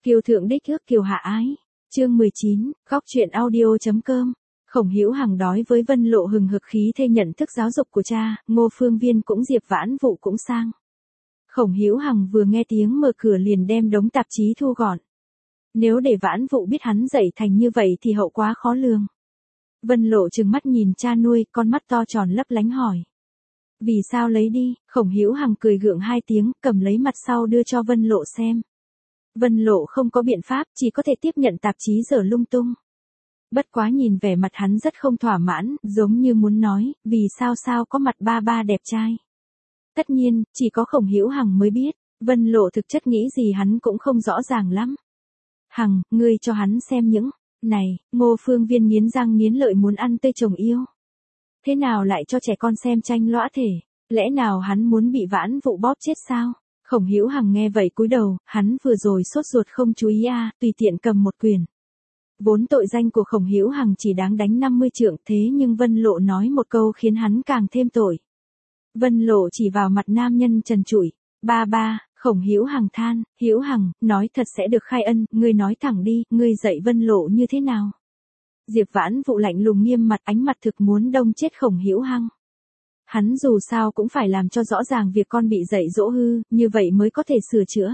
Kiều thượng đích ước kiều hạ ái. Chương 19, góc truyện audio.com. Khổng Hữu Hằng đối với Vân Lộ hừng hực khí thê nhận thức giáo dục của cha, Ngô Phương Viên cũng Diệp Vãn Vụ cũng sang. Khổng Hữu Hằng vừa nghe tiếng mở cửa liền đem đống tạp chí thu gọn. Nếu để Vãn Vụ biết hắn dạy thành như vậy thì hậu quá khó lường. Vân Lộ trừng mắt nhìn cha nuôi, con mắt to tròn lấp lánh hỏi. Vì sao lấy đi? Khổng Hữu Hằng cười gượng hai tiếng, cầm lấy mặt sau đưa cho Vân Lộ xem. Vân Lộ không có biện pháp, chỉ có thể tiếp nhận tạp chí dở lung tung. Bất quá nhìn vẻ mặt hắn rất không thỏa mãn, giống như muốn nói, vì sao có mặt ba ba đẹp trai. Tất nhiên, chỉ có Khổng Hữu Hằng mới biết, Vân Lộ thực chất nghĩ gì hắn cũng không rõ ràng lắm. Hằng, ngươi cho hắn xem những, này, Ngô Phương Viên nghiến răng nghiến lợi muốn ăn tươi chồng yêu. Thế nào lại cho trẻ con xem tranh lõa thể, lẽ nào hắn muốn bị Vãn Vụ bóp chết sao? Khổng Hữu Hằng nghe vậy cúi đầu, hắn vừa rồi sốt ruột không chú ý tùy tiện cầm một quyển. Vốn tội danh của Khổng Hữu Hằng chỉ đáng đánh 50 trượng, thế nhưng Vân Lộ nói một câu khiến hắn càng thêm tội. Vân Lộ chỉ vào mặt nam nhân trần trụi. Ba ba, Khổng Hữu Hằng than, Hữu Hằng, nói thật sẽ được khai ân, ngươi nói thẳng đi, ngươi dạy Vân Lộ như thế nào? Diệp Vãn Vụ lạnh lùng nghiêm mặt, ánh mặt thực muốn đông chết Khổng Hữu Hằng. Hắn dù sao cũng phải làm cho rõ ràng việc con bị dạy dỗ hư, như vậy mới có thể sửa chữa.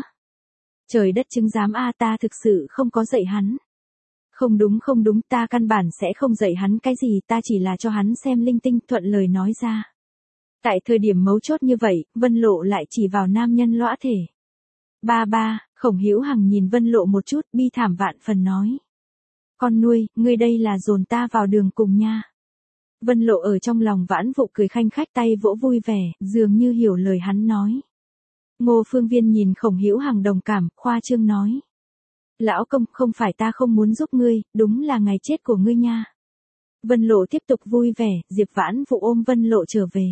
Trời đất chứng giám ta thực sự không có dạy hắn. Không đúng, ta căn bản sẽ không dạy hắn cái gì, ta chỉ là cho hắn xem linh tinh, thuận lời nói ra. Tại thời điểm mấu chốt như vậy, Vân Lộ lại chỉ vào nam nhân lõa thể. Ba ba, Khổng Hữu Hằng nhìn Vân Lộ một chút, bi thảm vạn phần nói. Con nuôi, ngươi đây là dồn ta vào đường cùng nha. Vân Lộ ở trong lòng Vãn Vụ cười khanh khách tay vỗ vui vẻ, dường như hiểu lời hắn nói. Ngô Phương Viên nhìn Khổng Hữu Hằng đồng cảm, khoa trương nói. Lão công, không phải ta không muốn giúp ngươi, đúng là ngày chết của ngươi nha. Vân Lộ tiếp tục vui vẻ, Diệp Vãn Vụ ôm Vân Lộ trở về.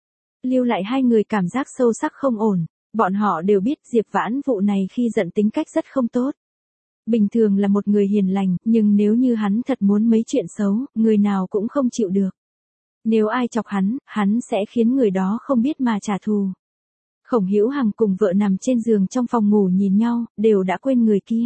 Lưu lại hai người cảm giác sâu sắc không ổn, bọn họ đều biết Diệp Vãn Vụ này khi giận tính cách rất không tốt. Bình thường là một người hiền lành, nhưng nếu như hắn thật muốn mấy chuyện xấu, người nào cũng không chịu được. Nếu ai chọc hắn sẽ khiến người đó không biết mà trả thù. Khổng Hữu Hằng cùng vợ nằm trên giường trong phòng ngủ nhìn nhau, đều đã quên người kia.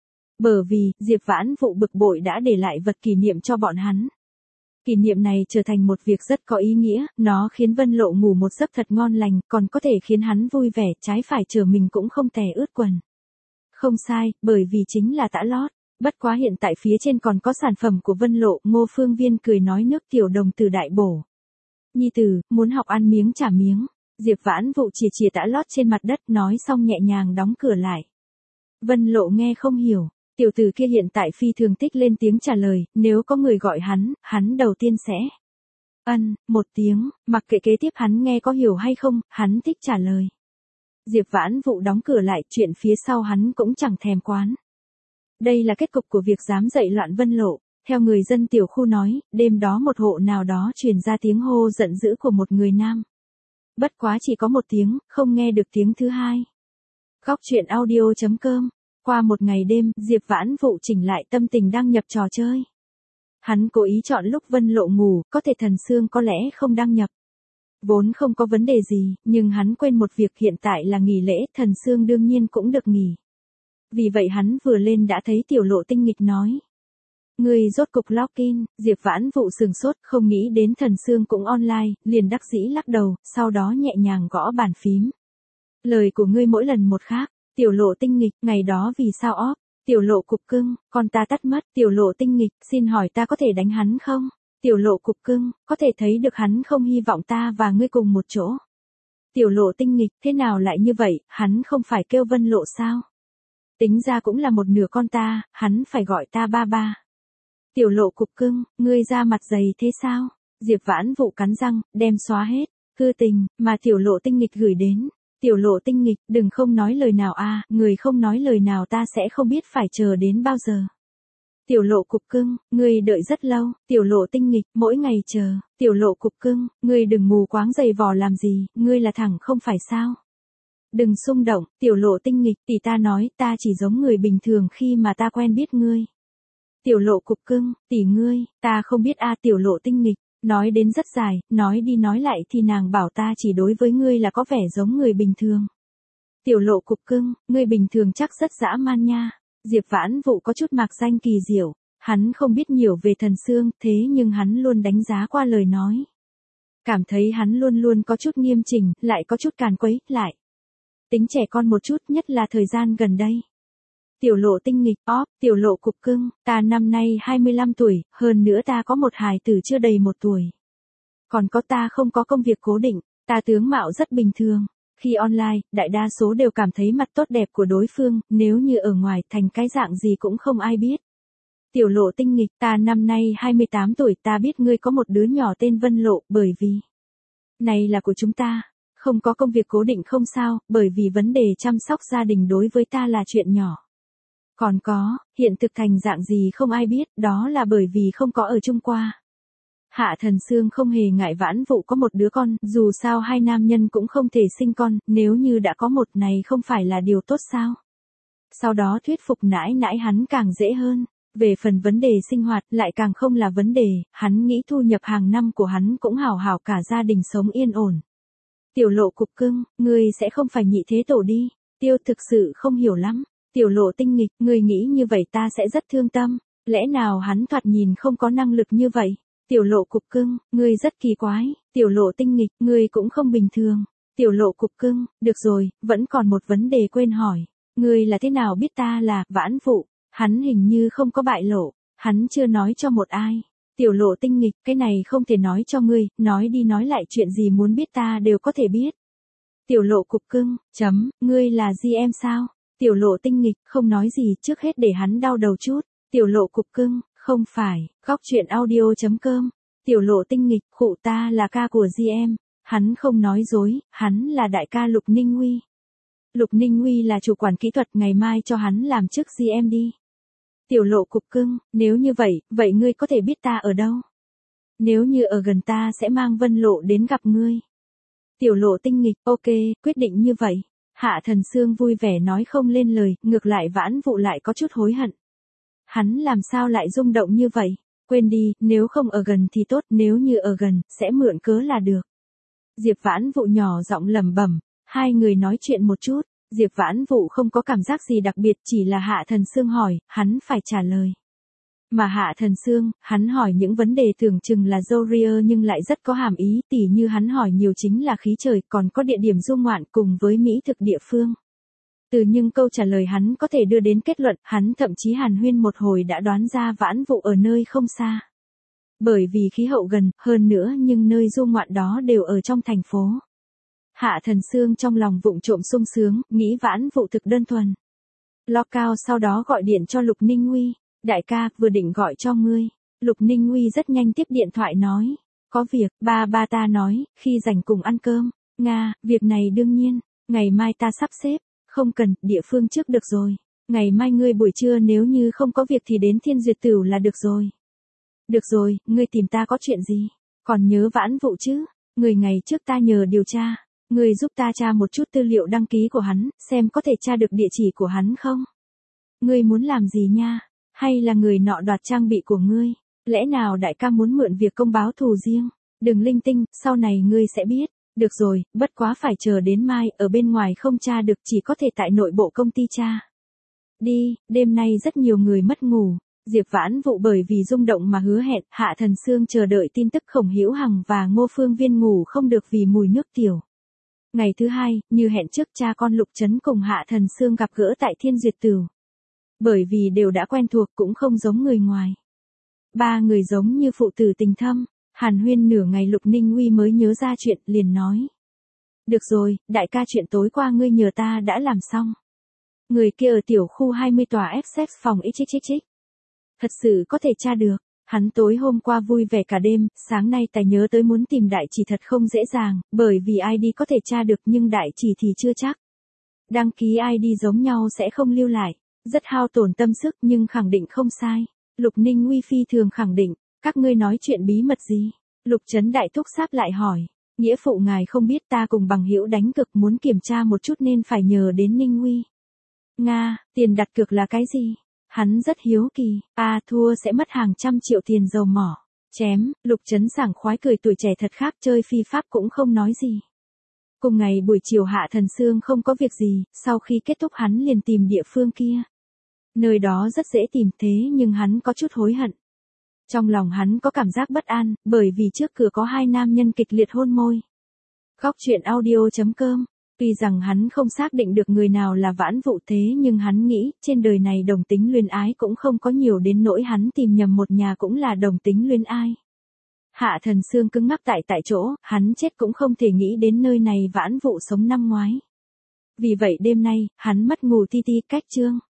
Bởi vì, Diệp Vãn Vụ bực bội đã để lại vật kỷ niệm cho bọn hắn. Kỷ niệm này trở thành một việc rất có ý nghĩa, nó khiến Vân Lộ ngủ một giấc thật ngon lành, còn có thể khiến hắn vui vẻ, trái phải trở mình cũng không tè ướt quần. Không sai, bởi vì chính là tã lót. Bất quá hiện tại phía trên còn có sản phẩm của Vân Lộ, Ngô Phương Viên cười nói nước tiểu đồng từ đại bổ. Nhi tử, muốn học ăn miếng trả miếng. Diệp Vãn Vụ chìa tã lót trên mặt đất, nói xong nhẹ nhàng đóng cửa lại. Vân Lộ nghe không hiểu, tiểu tử kia hiện tại phi thường thích lên tiếng trả lời, nếu có người gọi hắn đầu tiên sẽ một tiếng, mặc kệ kế tiếp hắn nghe có hiểu hay không, hắn thích trả lời. Diệp Vãn Vụ đóng cửa lại, chuyện phía sau hắn cũng chẳng thèm quán. Đây là kết cục của việc dám dạy loạn Vân Lộ. Theo người dân tiểu khu nói, đêm đó một hộ nào đó truyền ra tiếng hô giận dữ của một người nam. Bất quá chỉ có một tiếng, không nghe được tiếng thứ hai. Góc truyện audio.com. Qua một ngày đêm, Diệp Vãn Vụ chỉnh lại tâm tình đăng nhập trò chơi. Hắn cố ý chọn lúc Vân Lộ ngủ, có thể Thần Xương có lẽ không đăng nhập. Vốn không có vấn đề gì, nhưng hắn quên một việc, hiện tại là nghỉ lễ, Thần Xương đương nhiên cũng được nghỉ. Vì vậy hắn vừa lên đã thấy Tiểu Lộ tinh nghịch nói. Người rốt cục login, Diệp Vãn Vụ sừng sốt, không nghĩ đến Thần Xương cũng online, liền đắc dĩ lắc đầu, sau đó nhẹ nhàng gõ bàn phím. Lời của ngươi mỗi lần một khác, Tiểu Lộ tinh nghịch, ngày đó vì sao off, Tiểu Lộ cục cưng, con ta tắt mất, Tiểu Lộ tinh nghịch, xin hỏi ta có thể đánh hắn không? Tiểu Lộ cục cưng, có thể thấy được hắn không hy vọng ta và ngươi cùng một chỗ. Tiểu Lộ tinh nghịch, thế nào lại như vậy, hắn không phải kêu Vân Lộ sao? Tính ra cũng là một nửa con ta, hắn phải gọi ta ba ba. Tiểu Lộ cục cưng, ngươi ra mặt dày thế sao? Diệp Vãn Vụ cắn răng, đem xóa hết thư tình mà Tiểu Lộ tinh nghịch gửi đến. Tiểu Lộ tinh nghịch, đừng không nói lời nào người không nói lời nào ta sẽ không biết phải chờ đến bao giờ. Tiểu Lộ cục cưng, ngươi đợi rất lâu. Tiểu Lộ tinh nghịch, mỗi ngày chờ. Tiểu Lộ cục cưng, ngươi đừng mù quáng giày vò làm gì, ngươi là thẳng không phải sao? Đừng xung động, Tiểu Lộ tinh nghịch, tỷ ta nói ta chỉ giống người bình thường khi mà ta quen biết ngươi. Tiểu Lộ cục cưng, tỷ ngươi, ta không biết Tiểu Lộ tinh nghịch, nói đến rất dài, nói đi nói lại thì nàng bảo ta chỉ đối với ngươi là có vẻ giống người bình thường. Tiểu Lộ cục cưng, ngươi bình thường chắc rất dã man nha. Diệp Vãn Vũ có chút mạc danh kỳ diệu, hắn không biết nhiều về Thần Sương, thế nhưng hắn luôn đánh giá qua lời nói. Cảm thấy hắn luôn luôn có chút nghiêm chỉnh, lại có chút càn quấy, lại tính trẻ con một chút, nhất là thời gian gần đây. Tiểu Lộ tinh nghịch, Tiểu Lộ cục cưng, ta năm nay 25 tuổi, hơn nữa ta có một hài tử chưa đầy 1 tuổi. Còn có ta không có công việc cố định, ta tướng mạo rất bình thường. Khi online, đại đa số đều cảm thấy mặt tốt đẹp của đối phương, nếu như ở ngoài thành cái dạng gì cũng không ai biết. Tiểu Lộ tinh nghịch, ta năm nay 28 tuổi, ta biết ngươi có một đứa nhỏ tên Vân Lộ, bởi vì này là của chúng ta. Không có công việc cố định không sao, bởi vì vấn đề chăm sóc gia đình đối với ta là chuyện nhỏ. Còn có, hiện thực thành dạng gì không ai biết, đó là bởi vì không có ở chung qua. Hạ Thần Sương không hề ngại Vãn Vũ có một đứa con, dù sao hai nam nhân cũng không thể sinh con, nếu như đã có một này không phải là điều tốt sao. Sau đó thuyết phục nãi nãi hắn càng dễ hơn. Về phần vấn đề sinh hoạt lại càng không là vấn đề, hắn nghĩ thu nhập hàng năm của hắn cũng hảo hảo cả gia đình sống yên ổn. Tiểu Lộ cục cưng, ngươi sẽ không phải nhị thế tổ đi, Tiêu thực sự không hiểu lắm. Tiểu Lộ tinh nghịch, ngươi nghĩ như vậy ta sẽ rất thương tâm, lẽ nào hắn thoạt nhìn không có năng lực như vậy? Tiểu Lộ cục cưng, ngươi rất kỳ quái, Tiểu Lộ tinh nghịch, ngươi cũng không bình thường. Tiểu Lộ cục cưng, được rồi, vẫn còn một vấn đề quên hỏi, ngươi là thế nào biết ta là Vãn Vũ? Hắn hình như không có bại lộ, hắn chưa nói cho một ai. Tiểu Lộ tinh nghịch, cái này không thể nói cho ngươi, nói đi nói lại chuyện gì muốn biết ta đều có thể biết. Tiểu Lộ cục cưng, ngươi là GM sao? Tiểu Lộ tinh nghịch, không nói gì, trước hết để hắn đau đầu chút. Tiểu Lộ cục cưng, không phải, góc chuyện audio.com. Tiểu Lộ tinh nghịch, khụ ta là ca của GM. Hắn không nói dối, hắn là đại ca Lục Ninh Huy. Lục Ninh Huy là chủ quản kỹ thuật, ngày mai cho hắn làm chức GM đi. Tiểu Lộ cục cưng, nếu như vậy ngươi có thể biết ta ở đâu? Nếu như ở gần ta sẽ mang Vân Lộ đến gặp ngươi. Tiểu Lộ tinh nghịch, ok, quyết định như vậy. Hạ Thần Sương vui vẻ nói không lên lời, ngược lại Vãn Vũ lại có chút hối hận. Hắn làm sao lại rung động như vậy? Quên đi, nếu không ở gần thì tốt, nếu như ở gần, sẽ mượn cớ là được. Diệp Vãn Vũ nhỏ giọng lẩm bẩm, hai người nói chuyện một chút. Diệp Vãn Vũ không có cảm giác gì đặc biệt, chỉ là Hạ Thần Sương hỏi, hắn phải trả lời. Mà Hạ Thần Sương, hắn hỏi những vấn đề tưởng chừng là Zoria nhưng lại rất có hàm ý, tỉ như hắn hỏi nhiều chính là khí trời, còn có địa điểm du ngoạn cùng với mỹ thực địa phương. Từ những câu trả lời hắn có thể đưa đến kết luận, hắn thậm chí hàn huyên một hồi đã đoán ra Vãn Vũ ở nơi không xa. Bởi vì khí hậu gần, hơn nữa nhưng nơi du ngoạn đó đều ở trong thành phố. Hạ Thần Sương trong lòng vụng trộm sung sướng, nghĩ Vãn Vũ thực đơn thuần. Lo cao sau đó gọi điện cho Lục Ninh Huy, đại ca, vừa định gọi cho ngươi. Lục Ninh Huy rất nhanh tiếp điện thoại nói, có việc, ba ta nói, khi rảnh cùng ăn cơm. Nga, việc này đương nhiên, ngày mai ta sắp xếp, không cần, địa phương trước được rồi. Ngày mai ngươi buổi trưa nếu như không có việc thì đến Thiên Duyệt Tửu là được rồi. Được rồi, ngươi tìm ta có chuyện gì? Còn nhớ Vãn Vũ chứ? Người ngày trước ta nhờ điều tra. Ngươi giúp ta tra một chút tư liệu đăng ký của hắn, xem có thể tra được địa chỉ của hắn không? Ngươi muốn làm gì nha? Hay là người nọ đoạt trang bị của ngươi? Lẽ nào đại ca muốn mượn việc công báo thù riêng? Đừng linh tinh, sau này ngươi sẽ biết. Được rồi, bất quá phải chờ đến mai, ở bên ngoài không tra được, chỉ có thể tại nội bộ công ty tra. Đi, đêm nay rất nhiều người mất ngủ. Diệp Vãn Vũ bởi vì rung động mà hứa hẹn, Hạ Thần Sương chờ đợi tin tức Khổng Hữu Hằng và Ngô Phương Viên ngủ không được vì mùi nước tiểu. Ngày thứ hai, như hẹn trước, cha con Lục Trấn cùng Hạ Thần Sương gặp gỡ tại Thiên Duyệt Tửu. Bởi vì đều đã quen thuộc cũng không giống người ngoài. Ba người giống như phụ tử tình thâm, hàn huyên nửa ngày Lục Ninh Huy mới nhớ ra chuyện, liền nói. Được rồi, đại ca, chuyện tối qua ngươi nhờ ta đã làm xong. Người kia ở tiểu khu 20 tòa FX phòng XXX. Thật sự có thể tra được. Hắn tối hôm qua vui vẻ cả đêm, sáng nay tài nhớ tới muốn tìm đại chỉ thật không dễ dàng, bởi vì ID có thể tra được nhưng đại chỉ thì chưa chắc. Đăng ký ID giống nhau sẽ không lưu lại, rất hao tổn tâm sức nhưng khẳng định không sai. Lục Ninh Huy phi thường khẳng định, các ngươi nói chuyện bí mật gì? Lục Trấn Đại Thúc sáp lại hỏi, nghĩa phụ ngài không biết ta cùng bằng hữu đánh cược muốn kiểm tra một chút nên phải nhờ đến Ninh Huy. Nga, tiền đặt cược là cái gì? Hắn rất hiếu kỳ, thua sẽ mất hàng trăm triệu tiền dầu mỏ. Chém, Lục Trấn sảng khoái cười, tuổi trẻ thật khác, chơi phi pháp cũng không nói gì. Cùng ngày buổi chiều Hạ Thần Sương không có việc gì, sau khi kết thúc hắn liền tìm địa phương kia. Nơi đó rất dễ tìm thế nhưng hắn có chút hối hận. Trong lòng hắn có cảm giác bất an, bởi vì trước cửa có hai nam nhân kịch liệt hôn môi. Khóc chuyện audio.com. Tuy rằng hắn không xác định được người nào là Vãn Vụ thế nhưng hắn nghĩ, trên đời này đồng tính luyến ái cũng không có nhiều đến nỗi hắn tìm nhầm một nhà cũng là đồng tính luyến ai. Hạ Thần Xương cứng ngắc tại chỗ, hắn chết cũng không thể nghĩ đến nơi này Vãn Vụ sống năm ngoái. Vì vậy đêm nay, hắn mất ngủ ti ti cách chương.